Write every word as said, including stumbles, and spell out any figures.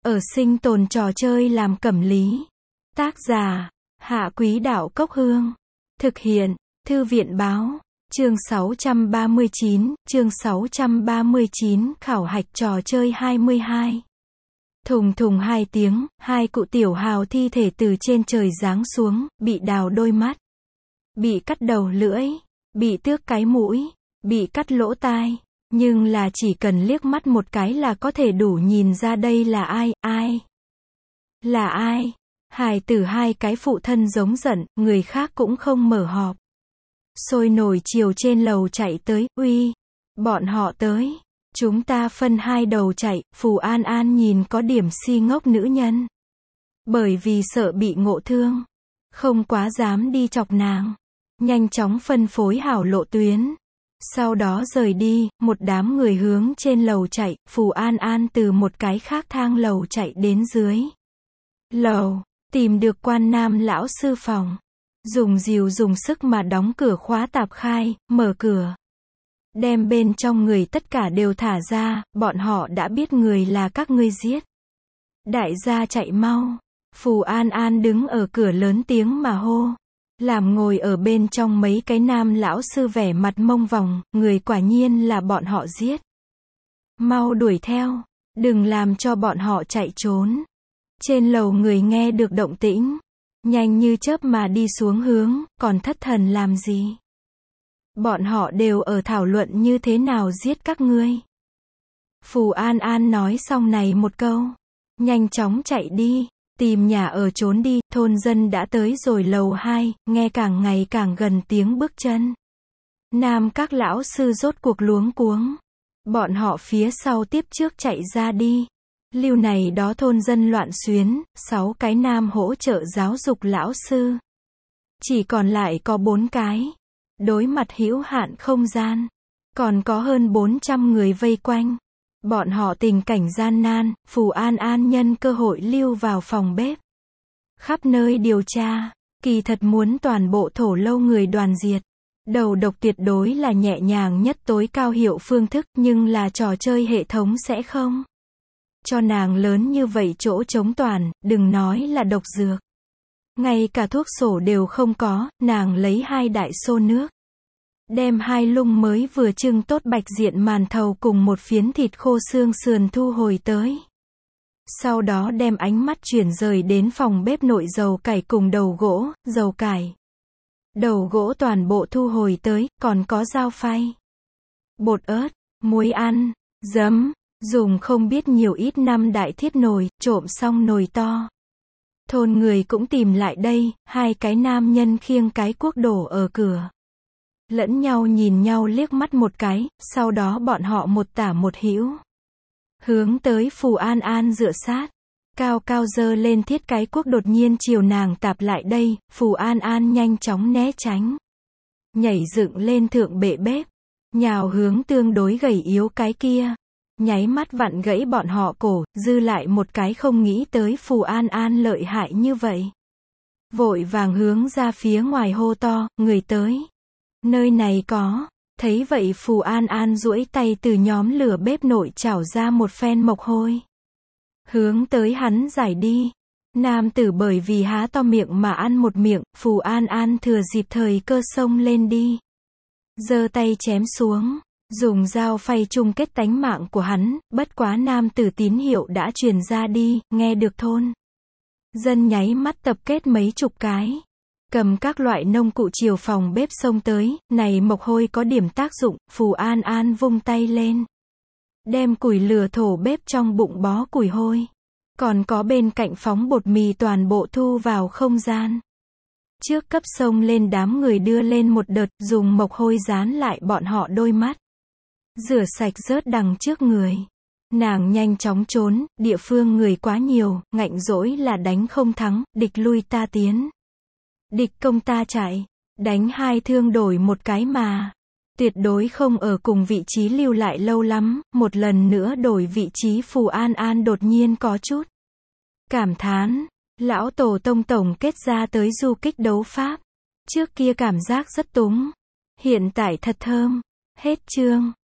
ở sinh tồn trò chơi làm cẩm lý. Tác giả, Hạ Quý Đạo Cốc Hương. Thực hiện, Thư viện Báo. Chương sáu trăm ba mươi chín, chương sáu trăm ba mươi chín, khảo hạch trò chơi hai mươi hai. Thùng thùng hai tiếng, hai cụ tiểu hào thi thể từ trên trời giáng xuống, bị đào đôi mắt, bị cắt đầu lưỡi, bị tước cái mũi, bị cắt lỗ tai. Nhưng là chỉ cần liếc mắt một cái là có thể đủ nhìn ra đây là ai, ai. Là ai? Hài tử hai cái phụ thân giống giận, người khác cũng không mở họp. Sôi nổi chiều trên lầu chạy tới, uy, bọn họ tới. Chúng ta phân hai đầu chạy, Phù An An nhìn có điểm si ngốc nữ nhân. Bởi vì sợ bị ngộ thương, không quá dám đi chọc nàng. Nhanh chóng phân phối hảo lộ tuyến. Sau đó rời đi, một đám người hướng trên lầu chạy, Phù An An từ một cái khác thang lầu chạy đến dưới lầu, tìm được Quan Nam lão sư phòng. Dùng dìu dùng sức mà đóng cửa khóa tạp khai, mở cửa. Đem bên trong người tất cả đều thả ra, bọn họ đã biết người là các ngươi giết. Đại gia chạy mau. Phù An An đứng ở cửa lớn tiếng mà hô. Làm ngồi ở bên trong mấy cái nam lão sư vẻ mặt mông vòng, người quả nhiên là bọn họ giết. Mau đuổi theo, đừng làm cho bọn họ chạy trốn. Trên lầu người nghe được động tĩnh, nhanh như chớp mà đi xuống hướng, còn thất thần làm gì? Bọn họ đều ở thảo luận như thế nào giết các ngươi. Phù An An nói xong này một câu, nhanh chóng chạy đi. Tìm nhà ở trốn đi, thôn dân đã tới rồi lầu hai, nghe càng ngày càng gần tiếng bước chân. Nam các lão sư rốt cuộc luống cuống. Bọn họ phía sau tiếp trước chạy ra đi. Lưu này đó thôn dân loạn xuyến, sáu cái nam hỗ trợ giáo dục lão sư. Chỉ còn lại có bốn cái. Đối mặt hữu hạn không gian. Còn có hơn bốn trăm người vây quanh. Bọn họ tình cảnh gian nan, Phù An An nhân cơ hội lưu vào phòng bếp. Khắp nơi điều tra, kỳ thật muốn toàn bộ thổ lâu người đoàn diệt. Đầu độc tuyệt đối là nhẹ nhàng nhất tối cao hiệu phương thức, nhưng là trò chơi hệ thống sẽ không cho nàng lớn như vậy chỗ chống toàn, đừng nói là độc dược. Ngay cả thuốc sổ đều không có, nàng lấy hai đại xô nước. Đem hai lung mới vừa trưng tốt bạch diện màn thầu cùng một phiến thịt khô xương sườn thu hồi tới. Sau đó đem ánh mắt chuyển rời đến phòng bếp nội dầu cải cùng đầu gỗ, dầu cải. Đầu gỗ toàn bộ thu hồi tới, còn có dao phay, bột ớt, muối ăn, giấm, dùng không biết nhiều ít năm đại thiết nồi, trộm xong nồi to. Thôn người cũng tìm lại đây, hai cái nam nhân khiêng cái cuốc đổ ở cửa. Lẫn nhau nhìn nhau liếc mắt một cái, sau đó bọn họ một tả một hữu. Hướng tới Phù An An dựa sát. Cao cao dơ lên thiết cái cuốc đột nhiên chiều nàng tạp lại đây, Phù An An nhanh chóng né tránh. Nhảy dựng lên thượng bệ bếp. Nhào hướng tương đối gầy yếu cái kia. Nháy mắt vặn gãy bọn họ cổ, dư lại một cái không nghĩ tới Phù An An lợi hại như vậy. Vội vàng hướng ra phía ngoài hô to, người tới. Nơi này có. Thấy vậy Phù An An duỗi tay từ nhóm lửa bếp nội chảo ra một phen mộc hôi. Hướng tới hắn giải đi. Nam tử bởi vì há to miệng mà ăn một miệng, Phù An An thừa dịp thời cơ xông lên đi. Giơ tay chém xuống. Dùng dao phay chung kết tánh mạng của hắn, bất quá nam tử tín hiệu đã truyền ra đi, nghe được thôn dân nháy mắt tập kết mấy chục cái. Cầm các loại nông cụ chiều phòng bếp xông tới, này mộc hôi có điểm tác dụng, Phù An An vung tay lên. Đem củi lửa thổ bếp trong bụng bó củi hôi. Còn có bên cạnh phóng bột mì toàn bộ thu vào không gian. Trước cấp xông lên đám người đưa lên một đợt, dùng mộc hôi dán lại bọn họ đôi mắt. Rửa sạch rớt đằng trước người. Nàng nhanh chóng trốn, địa phương người quá nhiều, ngạnh dỗi là đánh không thắng, địch lui ta tiến. Địch công ta chạy, đánh hai thương đổi một cái mà. Tuyệt đối không ở cùng vị trí lưu lại lâu lắm, một lần nữa đổi vị trí Phù An An đột nhiên có chút cảm thán. Lão tổ tông tổng kết ra tới du kích đấu pháp. Trước kia cảm giác rất túng. Hiện tại thật thơm. Hết chương.